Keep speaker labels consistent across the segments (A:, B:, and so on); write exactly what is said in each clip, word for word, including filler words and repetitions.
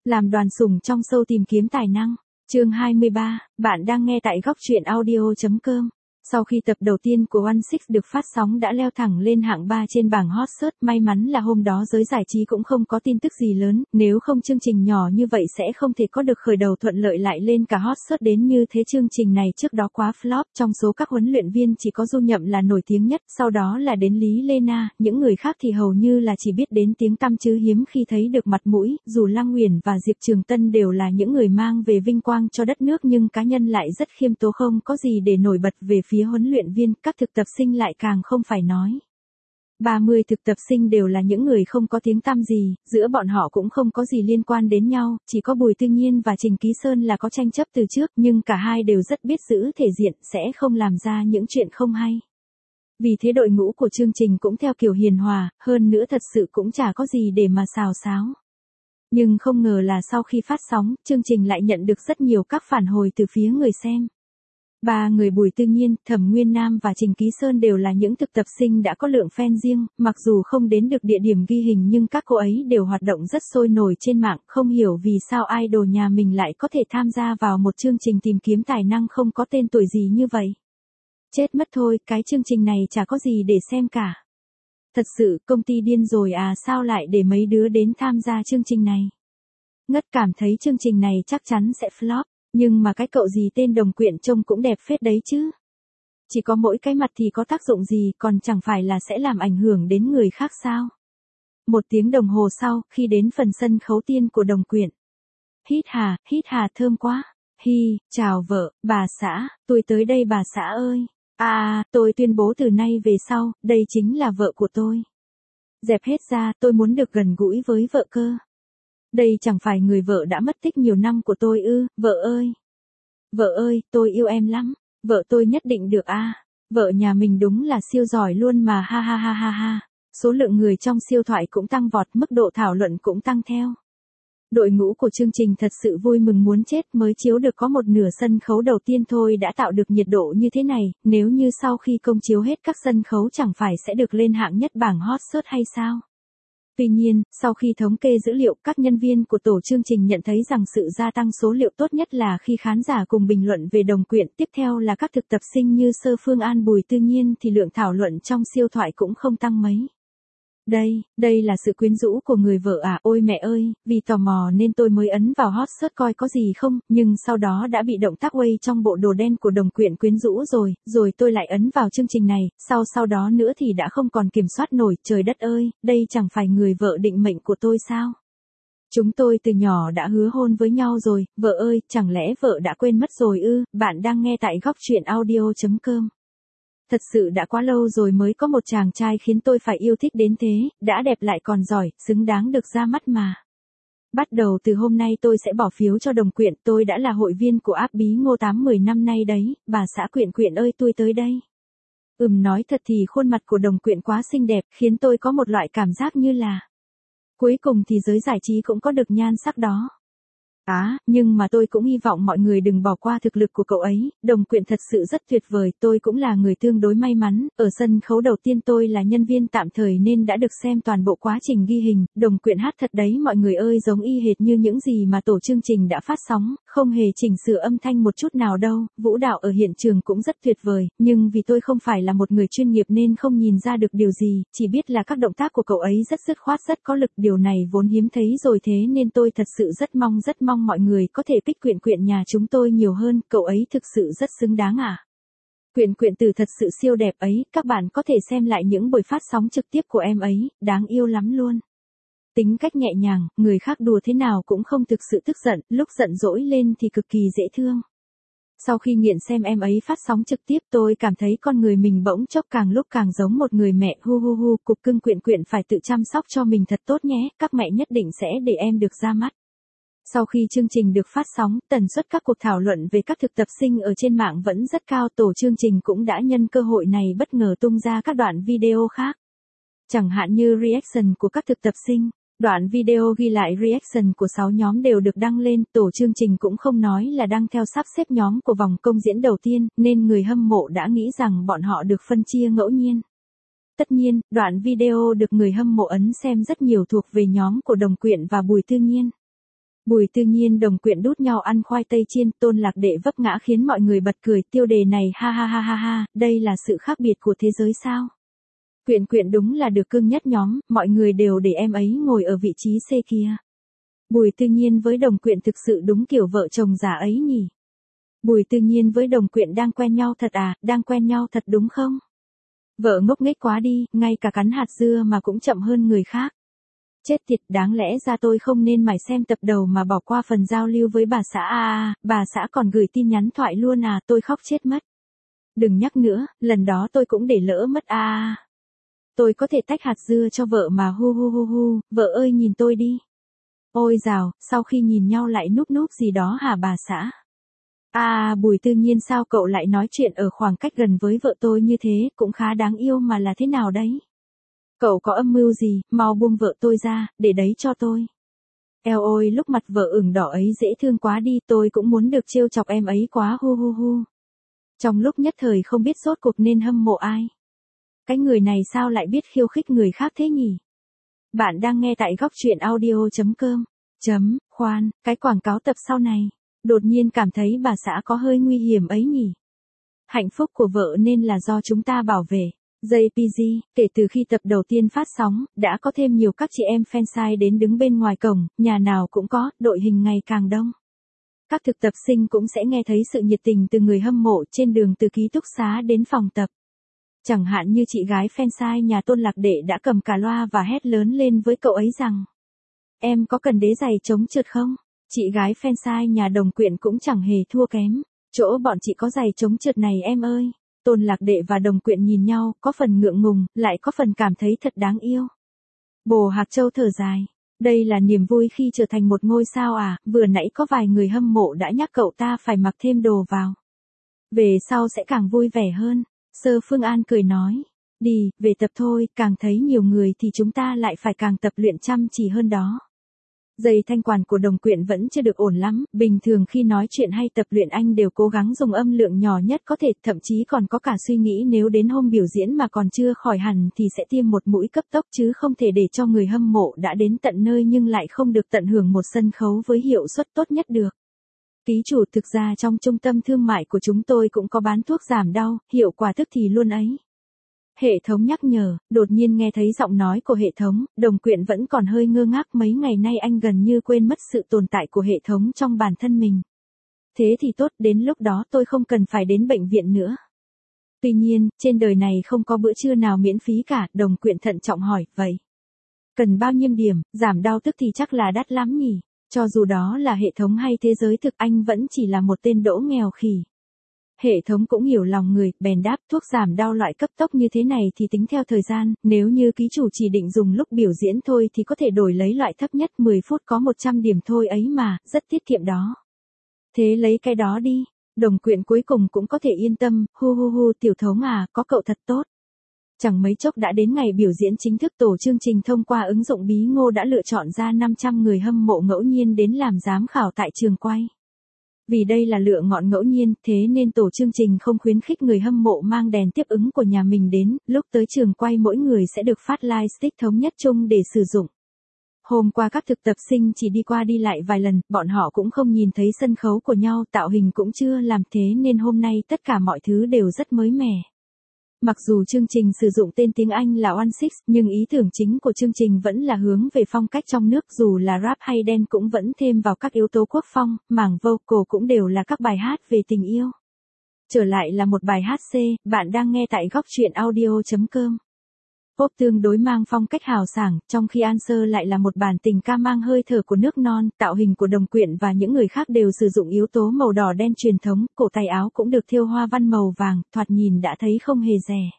A: Làm đoàn sủng trong show tìm kiếm tài năng. Chương hai mươi ba, bạn đang nghe tại góc truyện audio chấm com. Sau khi tập đầu tiên của One Six được phát sóng đã leo thẳng lên hạng ba trên bảng hot search, may mắn là hôm đó giới giải trí cũng không có tin tức gì lớn, nếu không chương trình nhỏ như vậy sẽ không thể có được khởi đầu thuận lợi lại lên cả hot search đến như thế. Chương trình này trước đó quá flop, trong số các huấn luyện viên chỉ có Du Nhậm là nổi tiếng nhất, sau đó là đến Lý Lê Na, những người khác thì hầu như là chỉ biết đến tiếng tăm chứ hiếm khi thấy được mặt mũi. Dù Lăng Uyển và Diệp Trường Tân đều là những người mang về vinh quang cho đất nước nhưng cá nhân lại rất khiêm tốn, không có gì để nổi bật. Về phía huấn luyện viên, các thực tập sinh lại càng không phải nói. ba mươi thực tập sinh đều là những người không có tiếng tăm gì, giữa bọn họ cũng không có gì liên quan đến nhau, chỉ có Bùi Tư Nhiên và Trình Ký Sơn là có tranh chấp từ trước, nhưng cả hai đều rất biết giữ thể diện, sẽ không làm ra những chuyện không hay. Vì thế đội ngũ của chương trình cũng theo kiểu hiền hòa, hơn nữa thật sự cũng chả có gì để mà xào xáo. Nhưng không ngờ là sau khi phát sóng, chương trình lại nhận được rất nhiều các phản hồi từ phía người xem. Ba người Bùi Tư Nhiên, Thẩm Nguyên Nam và Trình Ký Sơn đều là những thực tập sinh đã có lượng fan riêng, mặc dù không đến được địa điểm ghi hình nhưng các cô ấy đều hoạt động rất sôi nổi trên mạng, không hiểu vì sao idol nhà mình lại có thể tham gia vào một chương trình tìm kiếm tài năng không có tên tuổi gì như vậy. Chết mất thôi, cái chương trình này chả có gì để xem cả. Thật sự, công ty điên rồi à, sao lại để mấy đứa đến tham gia chương trình này? Ngất cảm thấy chương trình này chắc chắn sẽ flop. Nhưng mà cái cậu gì tên Đồng Quyện trông cũng đẹp phết đấy chứ. Chỉ có mỗi cái mặt thì có tác dụng gì, còn chẳng phải là sẽ làm ảnh hưởng đến người khác sao? Một tiếng đồng hồ sau, khi đến phần sân khấu tiên của Đồng Quyện. Hít hà, hít hà thơm quá. Hi, chào vợ, bà xã, tôi tới đây bà xã ơi. À, tôi tuyên bố từ nay về sau, đây chính là vợ của tôi. Dẹp hết ra, tôi muốn được gần gũi với vợ cơ. Đây chẳng phải người vợ đã mất tích nhiều năm của tôi ư, vợ ơi. Vợ ơi, tôi yêu em lắm, vợ tôi nhất định được a. À. Vợ nhà mình đúng là siêu giỏi luôn mà, ha ha ha ha ha. Số lượng người trong siêu thoại cũng tăng vọt, mức độ thảo luận cũng tăng theo. Đội ngũ của chương trình thật sự vui mừng muốn chết, mới chiếu được có một nửa sân khấu đầu tiên thôi đã tạo được nhiệt độ như thế này, nếu như sau khi công chiếu hết các sân khấu chẳng phải sẽ được lên hạng nhất bảng hot search hay sao? Tuy nhiên, sau khi thống kê dữ liệu, các nhân viên của tổ chương trình nhận thấy rằng sự gia tăng số liệu tốt nhất là khi khán giả cùng bình luận về Đồng Quyện, tiếp theo là các thực tập sinh như Sơ Phương An, Bùi Tư Nhiên thì lượng thảo luận trong siêu thoại cũng không tăng mấy. Đây, đây là sự quyến rũ của người vợ à, ôi mẹ ơi, vì tò mò nên tôi mới ấn vào hot search coi có gì không, nhưng sau đó đã bị động tác quay trong bộ đồ đen của Đồng Quyện quyến rũ rồi, rồi tôi lại ấn vào chương trình này, sau sau đó nữa thì đã không còn kiểm soát nổi, trời đất ơi, đây chẳng phải người vợ định mệnh của tôi sao? Chúng tôi từ nhỏ đã hứa hôn với nhau rồi, vợ ơi, chẳng lẽ vợ đã quên mất rồi ư? Bạn đang nghe tại góc truyện audio chấm com. Thật sự đã quá lâu rồi mới có một chàng trai khiến tôi phải yêu thích đến thế, đã đẹp lại còn giỏi, xứng đáng được ra mắt mà. Bắt đầu từ hôm nay tôi sẽ bỏ phiếu cho Đồng Quyện, tôi đã là hội viên của app Bí Ngô tám mười năm nay đấy, bà xã Quyện Quyện ơi tôi tới đây. Ừm nói thật thì khuôn mặt của Đồng Quyện quá xinh đẹp, khiến tôi có một loại cảm giác như là cuối cùng thì giới giải trí cũng có được nhan sắc đó. À, nhưng mà tôi cũng hy vọng mọi người đừng bỏ qua thực lực của cậu ấy, Đồng Quyện thật sự rất tuyệt vời, tôi cũng là người tương đối may mắn, ở sân khấu đầu tiên tôi là nhân viên tạm thời nên đã được xem toàn bộ quá trình ghi hình, Đồng Quyện hát thật đấy mọi người ơi, giống y hệt như những gì mà tổ chương trình đã phát sóng, không hề chỉnh sửa âm thanh một chút nào đâu, vũ đạo ở hiện trường cũng rất tuyệt vời, nhưng vì tôi không phải là một người chuyên nghiệp nên không nhìn ra được điều gì, chỉ biết là các động tác của cậu ấy rất dứt khoát rất có lực, điều này vốn hiếm thấy rồi thế nên tôi thật sự rất mong rất mong mọi người có thể pick Quyện Quyện nhà chúng tôi nhiều hơn, cậu ấy thực sự rất xứng đáng à. Quyện Quyện từ thật sự siêu đẹp ấy, các bạn có thể xem lại những buổi phát sóng trực tiếp của em ấy, đáng yêu lắm luôn. Tính cách nhẹ nhàng, người khác đùa thế nào cũng không thực sự tức giận, lúc giận dỗi lên thì cực kỳ dễ thương. Sau khi nghiện xem em ấy phát sóng trực tiếp tôi cảm thấy con người mình bỗng chốc càng lúc càng giống một người mẹ, hu hu hu, cục cưng Quyện Quyện phải tự chăm sóc cho mình thật tốt nhé, các mẹ nhất định sẽ để em được ra mắt. Sau khi chương trình được phát sóng, tần suất các cuộc thảo luận về các thực tập sinh ở trên mạng vẫn rất cao, tổ chương trình cũng đã nhân cơ hội này bất ngờ tung ra các đoạn video khác. Chẳng hạn như reaction của các thực tập sinh, đoạn video ghi lại reaction của sáu nhóm đều được đăng lên, tổ chương trình cũng không nói là đăng theo sắp xếp nhóm của vòng công diễn đầu tiên, nên người hâm mộ đã nghĩ rằng bọn họ được phân chia ngẫu nhiên. Tất nhiên, đoạn video được người hâm mộ ấn xem rất nhiều thuộc về nhóm của Đồng Quyện và Bùi Tư Nhiên. Bùi Tư Nhiên Đồng Quyện đút nhau ăn khoai tây chiên, Tôn Lạc Đệ vấp ngã khiến mọi người bật cười, tiêu đề này ha ha ha ha ha, đây là sự khác biệt của thế giới sao? Quyện Quyện đúng là được cưng nhất nhóm, mọi người đều để em ấy ngồi ở vị trí C kia. Bùi Tư Nhiên với Đồng Quyện thực sự đúng kiểu vợ chồng già ấy nhỉ? Bùi Tư Nhiên với Đồng Quyện đang quen nhau thật à, đang quen nhau thật đúng không? Vợ ngốc nghếch quá đi, ngay cả cắn hạt dưa mà cũng chậm hơn người khác. Chết tiệt, đáng lẽ ra tôi không nên mải xem tập đầu mà bỏ qua phần giao lưu với bà xã à, à, bà xã còn gửi tin nhắn thoại luôn à, tôi khóc chết mất. Đừng nhắc nữa, lần đó tôi cũng để lỡ mất à, à. Tôi có thể tách hạt dưa cho vợ mà hu hu hu hu, vợ ơi nhìn tôi đi. Ôi dào, sau khi nhìn nhau lại núp núp gì đó hả bà xã? À, Bùi Tư Nhiên sao cậu lại nói chuyện ở khoảng cách gần với vợ tôi như thế, cũng khá đáng yêu mà là thế nào đấy? Cậu có âm mưu gì, mau buông vợ tôi ra, để đấy cho tôi. Eo ôi, lúc mặt vợ ửng đỏ ấy dễ thương quá đi, tôi cũng muốn được trêu chọc em ấy quá hu hu hu. Trong lúc nhất thời không biết sốt cuộc nên hâm mộ ai. Cái người này sao lại biết khiêu khích người khác thế nhỉ? Bạn đang nghe tại góc truyện audio.com. Chấm, khoan, cái quảng cáo tập sau này. Đột nhiên cảm thấy bà xã có hơi nguy hiểm ấy nhỉ. Hạnh phúc của vợ nên là do chúng ta bảo vệ. jê pê giê, kể từ khi tập đầu tiên phát sóng, đã có thêm nhiều các chị em fansite đến đứng bên ngoài cổng, nhà nào cũng có, đội hình ngày càng đông. Các thực tập sinh cũng sẽ nghe thấy sự nhiệt tình từ người hâm mộ trên đường từ ký túc xá đến phòng tập. Chẳng hạn như chị gái fansite nhà Tôn Lạc Đệ đã cầm cả loa và hét lớn lên với cậu ấy rằng: Em có cần đế giày chống trượt không? Chị gái fansite nhà Đồng Quyện cũng chẳng hề thua kém. Chỗ bọn chị có giày chống trượt này em ơi. Tôn Lạc Đệ và Đồng Quyện nhìn nhau, có phần ngượng ngùng, lại có phần cảm thấy thật đáng yêu. Bồ Hạc Châu thở dài. Đây là niềm vui khi trở thành một ngôi sao à, vừa nãy có vài người hâm mộ đã nhắc cậu ta phải mặc thêm đồ vào. Về sau sẽ càng vui vẻ hơn. Sơ Phương An cười nói. Đi, về tập thôi, càng thấy nhiều người thì chúng ta lại phải càng tập luyện chăm chỉ hơn đó. Dây thanh quản của Đồng Quyện vẫn chưa được ổn lắm, bình thường khi nói chuyện hay tập luyện anh đều cố gắng dùng âm lượng nhỏ nhất có thể, thậm chí còn có cả suy nghĩ nếu đến hôm biểu diễn mà còn chưa khỏi hẳn thì sẽ tiêm một mũi cấp tốc chứ không thể để cho người hâm mộ đã đến tận nơi nhưng lại không được tận hưởng một sân khấu với hiệu suất tốt nhất được. Ký chủ, thực ra trong trung tâm thương mại của chúng tôi cũng có bán thuốc giảm đau, hiệu quả tức thì luôn ấy. Hệ thống nhắc nhở, đột nhiên nghe thấy giọng nói của hệ thống, Đồng Quyện vẫn còn hơi ngơ ngác, mấy ngày nay anh gần như quên mất sự tồn tại của hệ thống trong bản thân mình. Thế thì tốt, đến lúc đó tôi không cần phải đến bệnh viện nữa. Tuy nhiên, trên đời này không có bữa trưa nào miễn phí cả, Đồng Quyện thận trọng hỏi, vậy cần bao nhiêu điểm, giảm đau tức thì chắc là đắt lắm nhỉ, cho dù đó là hệ thống hay thế giới thực anh vẫn chỉ là một tên đỗ nghèo khỉ. Hệ thống cũng hiểu lòng người, bèn đáp thuốc giảm đau loại cấp tốc như thế này thì tính theo thời gian, nếu như ký chủ chỉ định dùng lúc biểu diễn thôi thì có thể đổi lấy loại thấp nhất mười phút có một trăm điểm thôi ấy mà, rất tiết kiệm đó. Thế lấy cái đó đi, Đồng Quyện cuối cùng cũng có thể yên tâm, hu hu hu tiểu thống à, có cậu thật tốt. Chẳng mấy chốc đã đến ngày biểu diễn chính thức, tổ chương trình thông qua ứng dụng Bí Ngô đã lựa chọn ra năm trăm người hâm mộ ngẫu nhiên đến làm giám khảo tại trường quay. Vì đây là lựa ngọn ngẫu nhiên, thế nên tổ chương trình không khuyến khích người hâm mộ mang đèn tiếp ứng của nhà mình đến, lúc tới trường quay mỗi người sẽ được phát light stick thống nhất chung để sử dụng. Hôm qua các thực tập sinh chỉ đi qua đi lại vài lần, bọn họ cũng không nhìn thấy sân khấu của nhau, tạo hình cũng chưa làm thế nên hôm nay tất cả mọi thứ đều rất mới mẻ. Mặc dù chương trình sử dụng tên tiếng Anh là One Six, nhưng ý tưởng chính của chương trình vẫn là hướng về phong cách trong nước, dù là rap hay dance cũng vẫn thêm vào các yếu tố quốc phong, mảng vocal cũng đều là các bài hát về tình yêu. Trở lại là một bài hát C, bạn đang nghe tại góc truyện audio.com. Pop tương đối mang phong cách hào sảng, trong khi Answer lại là một bản tình ca mang hơi thở của nước non, tạo hình của Đồng Quyện và những người khác đều sử dụng yếu tố màu đỏ đen truyền thống, cổ tay áo cũng được thêu hoa văn màu vàng, thoạt nhìn đã thấy không hề rẻ.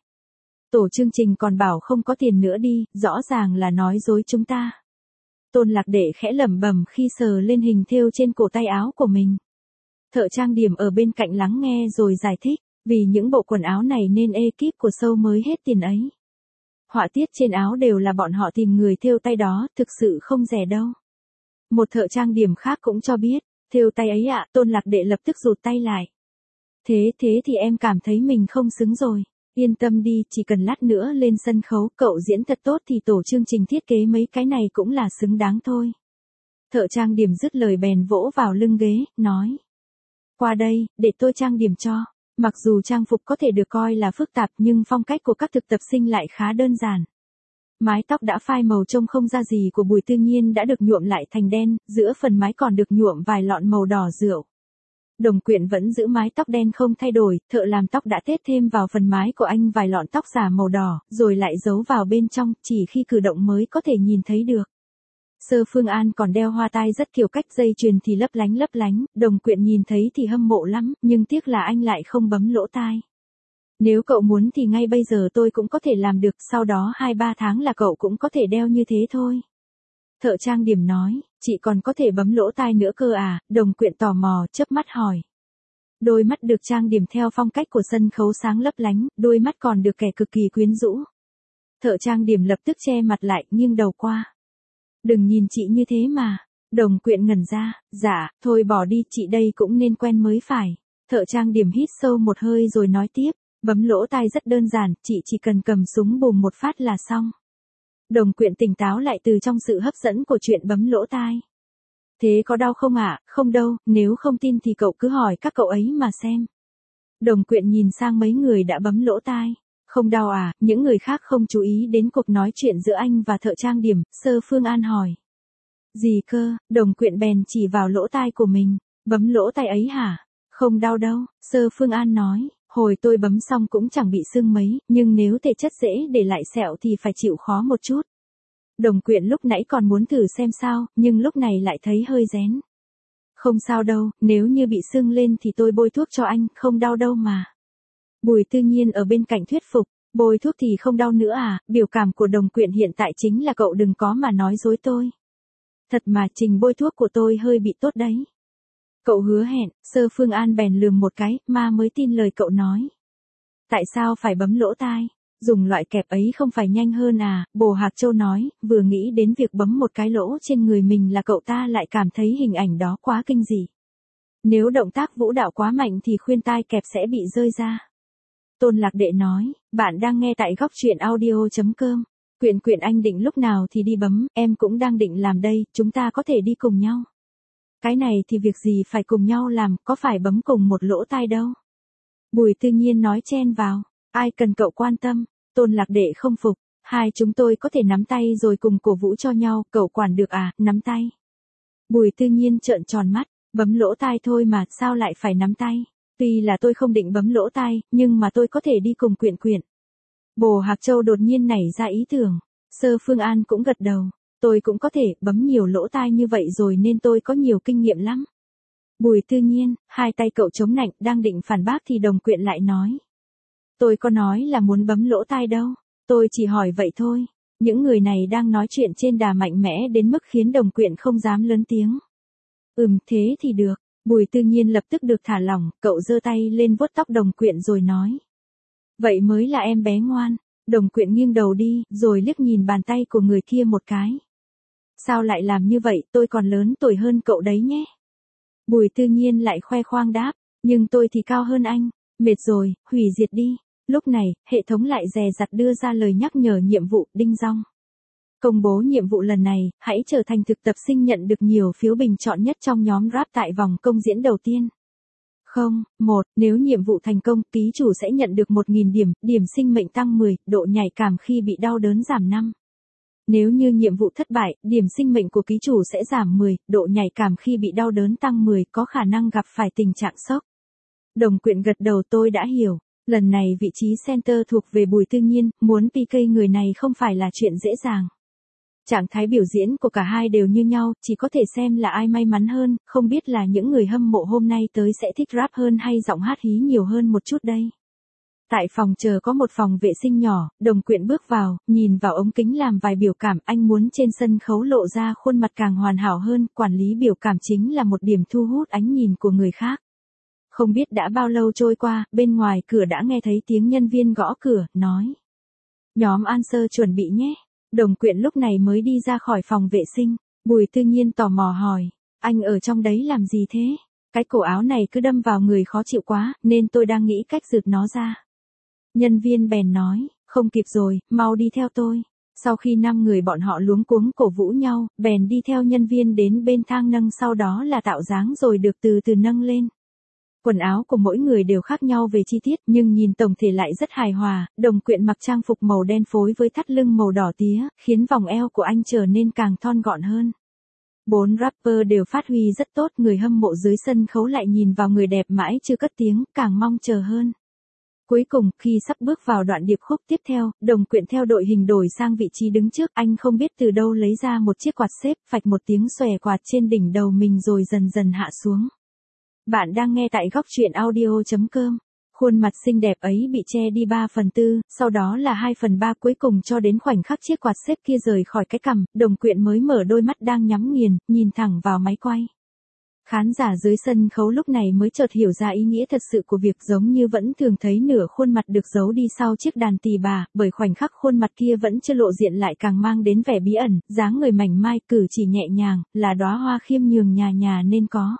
A: Tổ chương trình còn bảo không có tiền nữa đi, rõ ràng là nói dối chúng ta. Tôn Lạc Đệ khẽ lẩm bẩm khi sờ lên hình thêu trên cổ tay áo của mình. Thợ trang điểm ở bên cạnh lắng nghe rồi giải thích, vì những bộ quần áo này nên ekip của show mới hết tiền ấy. Họa tiết trên áo đều là bọn họ tìm người thêu tay đó, thực sự không rẻ đâu. Một thợ trang điểm khác cũng cho biết, thêu tay ấy ạ, Tôn Lạc Đệ lập tức rụt tay lại. Thế thế thì em cảm thấy mình không xứng rồi. Yên tâm đi, chỉ cần lát nữa lên sân khấu, cậu diễn thật tốt thì tổ chương trình thiết kế mấy cái này cũng là xứng đáng thôi. Thợ trang điểm dứt lời bèn vỗ vào lưng ghế, nói. Qua đây, để tôi trang điểm cho. Mặc dù trang phục có thể được coi là phức tạp nhưng phong cách của các thực tập sinh lại khá đơn giản. Mái tóc đã phai màu trông không ra gì của Bùi Tư Nhiên đã được nhuộm lại thành đen, giữa phần mái còn được nhuộm vài lọn màu đỏ rượu. Đồng Quyện vẫn giữ mái tóc đen không thay đổi, thợ làm tóc đã tết thêm vào phần mái của anh vài lọn tóc giả màu đỏ, rồi lại giấu vào bên trong, chỉ khi cử động mới có thể nhìn thấy được. Sơ Phương An còn đeo hoa tai rất kiểu cách, dây chuyền thì lấp lánh lấp lánh, Đồng Quyện nhìn thấy thì hâm mộ lắm, nhưng tiếc là anh lại không bấm lỗ tai. Nếu cậu muốn thì ngay bây giờ tôi cũng có thể làm được, sau đó hai ba tháng là cậu cũng có thể đeo như thế thôi. Thợ trang điểm nói, chị còn có thể bấm lỗ tai nữa cơ à? Đồng Quyện tò mò, chớp mắt hỏi. Đôi mắt được trang điểm theo phong cách của sân khấu sáng lấp lánh, đôi mắt còn được kẻ cực kỳ quyến rũ. Thợ trang điểm lập tức che mặt lại, nghiêng đầu qua. Đừng nhìn chị như thế mà. Đồng Quyện ngẩn ra, dạ, thôi bỏ đi, chị đây cũng nên quen mới phải. Thợ trang điểm hít sâu một hơi rồi nói tiếp, bấm lỗ tai rất đơn giản, chị chỉ cần cầm súng bùm một phát là xong. Đồng Quyện tỉnh táo lại từ trong sự hấp dẫn của chuyện bấm lỗ tai. Thế có đau không ạ? À? Không đâu, nếu không tin thì cậu cứ hỏi các cậu ấy mà xem. Đồng Quyện nhìn sang mấy người đã bấm lỗ tai. Không đau à? Những người khác không chú ý đến cuộc nói chuyện giữa anh và thợ trang điểm, Sơ Phương An hỏi. Gì cơ? Đồng Quyện bèn chỉ vào lỗ tai của mình. Bấm lỗ tai ấy hả? Không đau đâu, Sơ Phương An nói. Hồi tôi bấm xong cũng chẳng bị sưng mấy, nhưng nếu thể chất dễ để lại sẹo thì phải chịu khó một chút. Đồng Quyện lúc nãy còn muốn thử xem sao, nhưng lúc này lại thấy hơi rén. Không sao đâu, nếu như bị sưng lên thì tôi bôi thuốc cho anh, không đau đâu mà. Bùi Tư Nhiên ở bên cạnh thuyết phục, bôi thuốc thì không đau nữa à? Biểu cảm của Đồng Quyện hiện tại chính là cậu đừng có mà nói dối tôi. Thật mà, trình bôi thuốc của tôi hơi bị tốt đấy. Cậu hứa hẹn, Sơ Phương An bèn lườm một cái, ma mới tin lời cậu nói. Tại sao phải bấm lỗ tai? Dùng loại kẹp ấy không phải nhanh hơn à? Bồ Hạc Châu nói, vừa nghĩ đến việc bấm một cái lỗ trên người mình là cậu ta lại cảm thấy hình ảnh đó quá kinh dị. Nếu động tác vũ đạo quá mạnh thì khuyên tai kẹp sẽ bị rơi ra. Tôn Lạc Đệ nói, bạn đang nghe tại góc truyện audio chấm com. Quyện Quyện anh định lúc nào thì đi bấm, em cũng đang định làm đây, chúng ta có thể đi cùng nhau. Cái này thì việc gì phải cùng nhau làm, có phải bấm cùng một lỗ tai đâu. Bùi Tư Nhiên nói chen vào, ai cần cậu quan tâm. Tôn Lạc Đệ không phục, hai chúng tôi có thể nắm tay rồi cùng cổ vũ cho nhau, cậu quản được à? Nắm tay. Bùi Tư Nhiên trợn tròn mắt, bấm lỗ tai thôi mà, sao lại phải nắm tay? Tuy là tôi không định bấm lỗ tai, nhưng mà tôi có thể đi cùng Quyện Quyện. Bồ Hạc Châu đột nhiên nảy ra ý tưởng. Sơ Phương An cũng gật đầu. Tôi cũng có thể, bấm nhiều lỗ tai như vậy rồi nên tôi có nhiều kinh nghiệm lắm. Bùi Tư Nhiên, hai tay cậu chống nạnh, đang định phản bác thì Đồng Quyện lại nói. Tôi có nói là muốn bấm lỗ tai đâu, tôi chỉ hỏi vậy thôi. Những người này đang nói chuyện trên đà mạnh mẽ đến mức khiến Đồng Quyện không dám lớn tiếng. Ừm, thế thì được. Bùi Tư Nhiên lập tức được thả lỏng, cậu giơ tay lên vuốt tóc Đồng Quyện rồi nói. Vậy mới là em bé ngoan. Đồng Quyện nghiêng đầu đi, rồi liếc nhìn bàn tay của người kia một cái. Sao lại làm như vậy, tôi còn lớn tuổi hơn cậu đấy nhé. Bùi Tư Nhiên lại khoe khoang đáp, nhưng tôi thì cao hơn anh. Mệt rồi, hủy diệt đi. Lúc này, hệ thống lại dè dặt đưa ra lời nhắc nhở nhiệm vụ, đinh dong. Công bố nhiệm vụ lần này, hãy trở thành thực tập sinh nhận được nhiều phiếu bình chọn nhất trong nhóm rap tại vòng công diễn đầu tiên. Không, một, nếu nhiệm vụ thành công, ký chủ sẽ nhận được một nghìn điểm, điểm sinh mệnh tăng mười, độ nhạy cảm khi bị đau đớn giảm năm. Nếu như nhiệm vụ thất bại, điểm sinh mệnh của ký chủ sẽ giảm mười, độ nhạy cảm khi bị đau đớn tăng mười, có khả năng gặp phải tình trạng sốc. Đồng Quyện gật đầu, tôi đã hiểu. Lần này vị trí center thuộc về Bùi Tư Nhiên, muốn pê ca người này không phải là chuyện dễ dàng. Trạng thái biểu diễn của cả hai đều như nhau, chỉ có thể xem là ai may mắn hơn, không biết là những người hâm mộ hôm nay tới sẽ thích rap hơn hay giọng hát hí nhiều hơn một chút đây. Tại phòng chờ có một phòng vệ sinh nhỏ, Đồng Quyện bước vào, nhìn vào ống kính làm vài biểu cảm, anh muốn trên sân khấu lộ ra khuôn mặt càng hoàn hảo hơn, quản lý biểu cảm chính là một điểm thu hút ánh nhìn của người khác. Không biết đã bao lâu trôi qua, bên ngoài cửa đã nghe thấy tiếng nhân viên gõ cửa, nói. Nhóm Answer chuẩn bị nhé. Đồng Quyện lúc này mới đi ra khỏi phòng vệ sinh. Bùi Tư Nhiên tò mò hỏi, anh ở trong đấy làm gì thế? Cái cổ áo này cứ đâm vào người khó chịu quá, nên tôi đang nghĩ cách rượt nó ra. Nhân viên bèn nói, không kịp rồi, mau đi theo tôi. Sau khi năm người bọn họ luống cuống cổ vũ nhau, bèn đi theo nhân viên đến bên thang nâng, sau đó là tạo dáng rồi được từ từ nâng lên. Quần áo của mỗi người đều khác nhau về chi tiết, nhưng nhìn tổng thể lại rất hài hòa. Đồng Quyện mặc trang phục màu đen phối với thắt lưng màu đỏ tía, khiến vòng eo của anh trở nên càng thon gọn hơn. Bốn rapper đều phát huy rất tốt, người hâm mộ dưới sân khấu lại nhìn vào người đẹp mãi chưa cất tiếng, càng mong chờ hơn. Cuối cùng, khi sắp bước vào đoạn điệp khúc tiếp theo, Đồng Quyện theo đội hình đổi sang vị trí đứng trước, anh không biết từ đâu lấy ra một chiếc quạt xếp, phạch một tiếng xòe quạt trên đỉnh đầu mình rồi dần dần hạ xuống. Bạn đang nghe tại góc truyện audio chấm com. Khuôn mặt xinh đẹp ấy bị che đi ba phần tư, sau đó là hai phần ba, cuối cùng cho đến khoảnh khắc chiếc quạt xếp kia rời khỏi cái cằm, Đồng Quyện mới mở đôi mắt đang nhắm nghiền, nhìn thẳng vào máy quay. Khán giả dưới sân khấu lúc này mới chợt hiểu ra ý nghĩa thật sự của việc, giống như vẫn thường thấy nửa khuôn mặt được giấu đi sau chiếc đàn tỳ bà, bởi khoảnh khắc khuôn mặt kia vẫn chưa lộ diện lại càng mang đến vẻ bí ẩn, dáng người mảnh mai, cử chỉ nhẹ nhàng, là đóa hoa khiêm nhường nhà nhà nên có.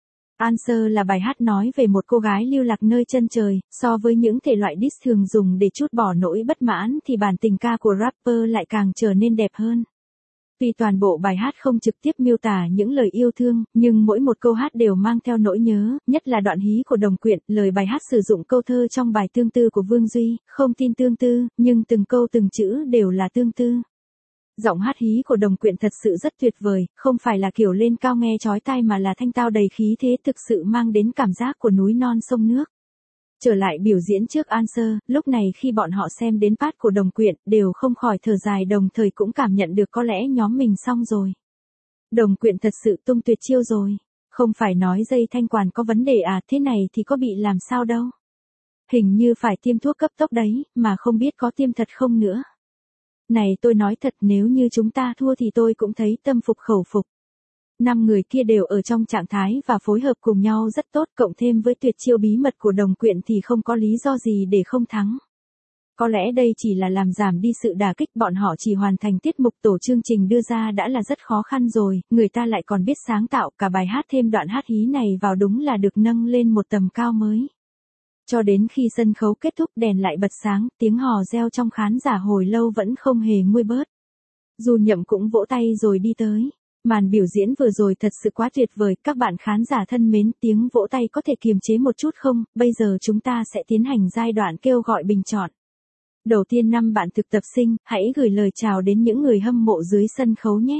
A: Answer là bài hát nói về một cô gái lưu lạc nơi chân trời, so với những thể loại diss thường dùng để trút bỏ nỗi bất mãn thì bản tình ca của rapper lại càng trở nên đẹp hơn. Tuy toàn bộ bài hát không trực tiếp miêu tả những lời yêu thương, nhưng mỗi một câu hát đều mang theo nỗi nhớ, nhất là đoạn hí của Đồng Quyện, lời bài hát sử dụng câu thơ trong bài Tương Tư của Vương Duy, không tin tương tư, nhưng từng câu từng chữ đều là tương tư. Giọng hát hí của Đồng Quyện thật sự rất tuyệt vời, không phải là kiểu lên cao nghe chói tai mà là thanh tao đầy khí thế, thực sự mang đến cảm giác của núi non sông nước. Trở lại biểu diễn trước Answer, lúc này khi bọn họ xem đến part của Đồng Quyện, đều không khỏi thở dài, đồng thời cũng cảm nhận được có lẽ nhóm mình xong rồi. Đồng Quyện thật sự tung tuyệt chiêu rồi. Không phải nói dây thanh quản có vấn đề à, thế này thì có bị làm sao đâu. Hình như phải tiêm thuốc cấp tốc đấy, mà không biết có tiêm thật không nữa. Này tôi nói thật, nếu như chúng ta thua thì tôi cũng thấy tâm phục khẩu phục. Năm người kia đều ở trong trạng thái và phối hợp cùng nhau rất tốt, cộng thêm với tuyệt chiêu bí mật của Đồng Quyện thì không có lý do gì để không thắng. Có lẽ đây chỉ là làm giảm đi sự đả kích, bọn họ chỉ hoàn thành tiết mục tổ chương trình đưa ra đã là rất khó khăn rồi, người ta lại còn biết sáng tạo, cả bài hát thêm đoạn hát hí này vào đúng là được nâng lên một tầm cao mới. Cho đến khi sân khấu kết thúc, đèn lại bật sáng, tiếng hò reo trong khán giả hồi lâu vẫn không hề nguôi bớt. Du Nhậm cũng vỗ tay rồi đi tới. Màn biểu diễn vừa rồi thật sự quá tuyệt vời, các bạn khán giả thân mến, tiếng vỗ tay có thể kiềm chế một chút không? Bây giờ chúng ta sẽ tiến hành giai đoạn kêu gọi bình chọn. Đầu tiên năm bạn thực tập sinh, hãy gửi lời chào đến những người hâm mộ dưới sân khấu nhé.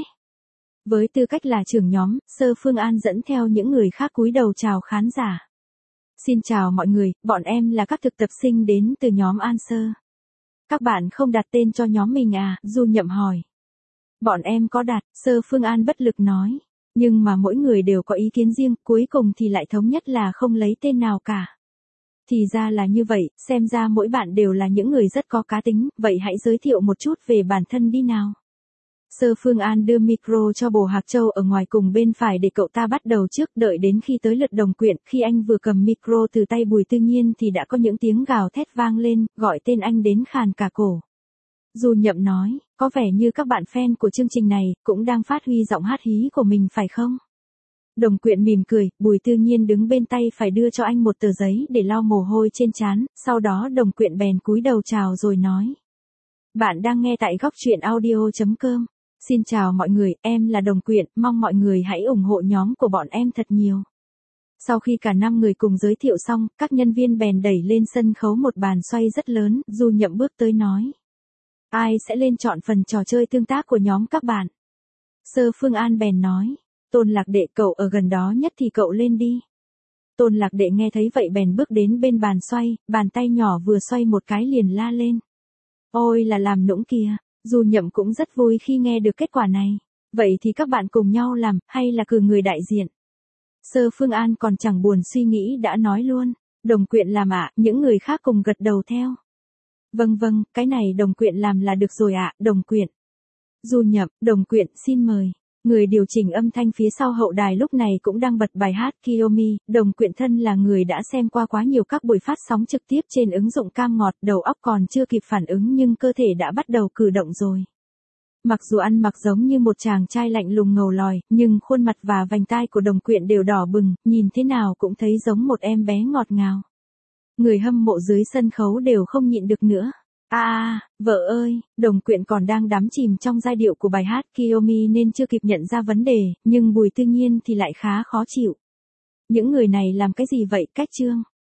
A: Với tư cách là trưởng nhóm, Sơ Phương An dẫn theo những người khác cúi đầu chào khán giả. Xin chào mọi người, bọn em là các thực tập sinh đến từ nhóm Answer. Các bạn không đặt tên cho nhóm mình à? Du Nhậm hỏi. Bọn em có đặt, Sơ Phương An bất lực nói. Nhưng mà mỗi người đều có ý kiến riêng, cuối cùng thì lại thống nhất là không lấy tên nào cả. Thì ra là như vậy, xem ra mỗi bạn đều là những người rất có cá tính, vậy hãy giới thiệu một chút về bản thân đi nào. Sơ Phương An đưa micro cho Bồ Hạc Châu ở ngoài cùng bên phải để cậu ta bắt đầu trước, đợi đến khi tới lượt Đồng Quyện, khi anh vừa cầm micro từ tay Bùi Tư Nhiên thì đã có những tiếng gào thét vang lên, gọi tên anh đến khàn cả cổ. Du Nhậm nói, có vẻ như các bạn fan của chương trình này cũng đang phát huy giọng hát hí của mình phải không? Đồng Quyện mỉm cười, Bùi Tư Nhiên đứng bên tay phải đưa cho anh một tờ giấy để lau mồ hôi trên trán, sau đó Đồng Quyện bèn cúi đầu chào rồi nói. Bạn đang nghe tại góc truyện audio chấm com. Xin chào mọi người, em là Đồng Quyện, mong mọi người hãy ủng hộ nhóm của bọn em thật nhiều. Sau khi cả năm người cùng giới thiệu xong, các nhân viên bèn đẩy lên sân khấu một bàn xoay rất lớn, Du Nhậm bước tới nói. Ai sẽ lên chọn phần trò chơi tương tác của nhóm các bạn? Sơ Phương An bèn nói. Tôn Lạc Đệ, cậu ở gần đó nhất thì cậu lên đi. Tôn Lạc Đệ nghe thấy vậy bèn bước đến bên bàn xoay, bàn tay nhỏ vừa xoay một cái liền la lên. Ôi là làm nũng kìa. Du Nhậm cũng rất vui khi nghe được kết quả này. Vậy thì các bạn cùng nhau làm, hay là cử người đại diện? Sơ Phương An còn chẳng buồn suy nghĩ đã nói luôn. Đồng Quyện làm ạ, à, những người khác cùng gật đầu theo. Vâng vâng, cái này Đồng Quyện làm là được rồi ạ, à, Đồng Quyện. Du Nhậm, Đồng Quyện xin mời. Người điều chỉnh âm thanh phía sau hậu đài lúc này cũng đang bật bài hát Kiyomi. Đồng Quyện thân là người đã xem qua quá nhiều các buổi phát sóng trực tiếp trên ứng dụng cam ngọt, đầu óc còn chưa kịp phản ứng nhưng cơ thể đã bắt đầu cử động rồi. Mặc dù ăn mặc giống như một chàng trai lạnh lùng ngầu lòi, nhưng khuôn mặt và vành tai của Đồng Quyện đều đỏ bừng, nhìn thế nào cũng thấy giống một em bé ngọt ngào. Người hâm mộ dưới sân khấu đều không nhịn được nữa. À, à, vợ ơi, Đồng Quyện còn đang đắm chìm trong giai điệu của bài hát Kiyomi nên chưa kịp nhận ra vấn đề, nhưng Bùi Tư Nhiên thì lại khá khó chịu. Những người này làm cái gì vậy, Cách Trương?